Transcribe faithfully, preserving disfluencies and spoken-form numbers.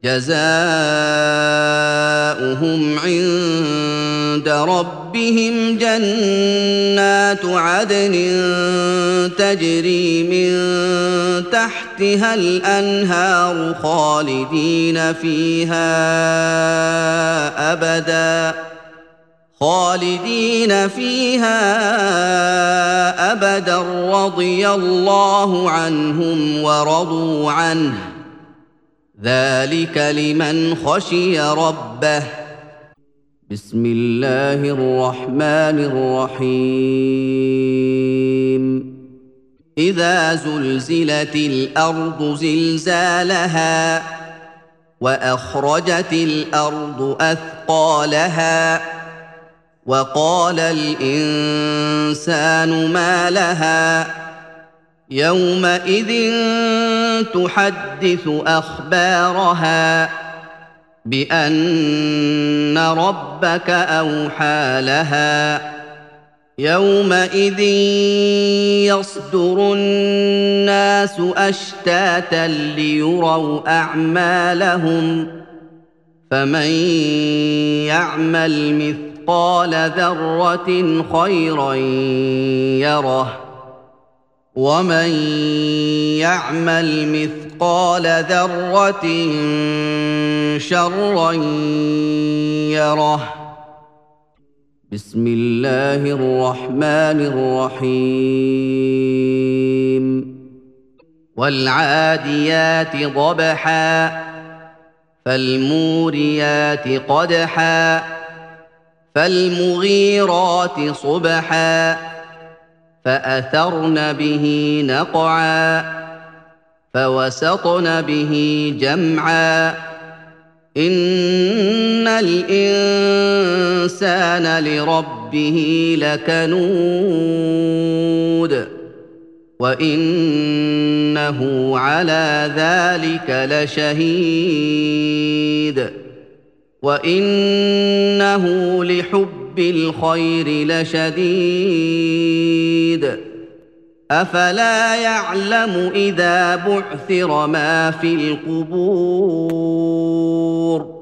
جزاؤهم عند ربهم جنات عدن تجري من تحتها الأنهار خالدين فيها أبدا خالدين فيها أبدا رضي الله عنهم ورضوا عنه ذلك لمن خشي ربه. بسم الله الرحمن الرحيم. إذا زلزلت الأرض زلزالها وأخرجت الأرض أثقالها وقال الإنسان ما لها يومئذ تحدث أخبارها بأن ربك أوحى لها يومئذ يصدر الناس أشتاتا ليروا أعمالهم فمن يعمل مثقال ذرة خيرا يره ومن يعمل مثقال ذرة شرا يره. بسم الله الرحمن الرحيم. والعاديات ضبحا فالموريات قدحا فالمغيرات صبحا فأثرن به نقعا فوسطن به جمعا إن الإنسان لربه لكنود وإنه على ذلك لشهيد وإنه لحب الخير لشديد أفلا يعلم إذا بعثر ما في القبور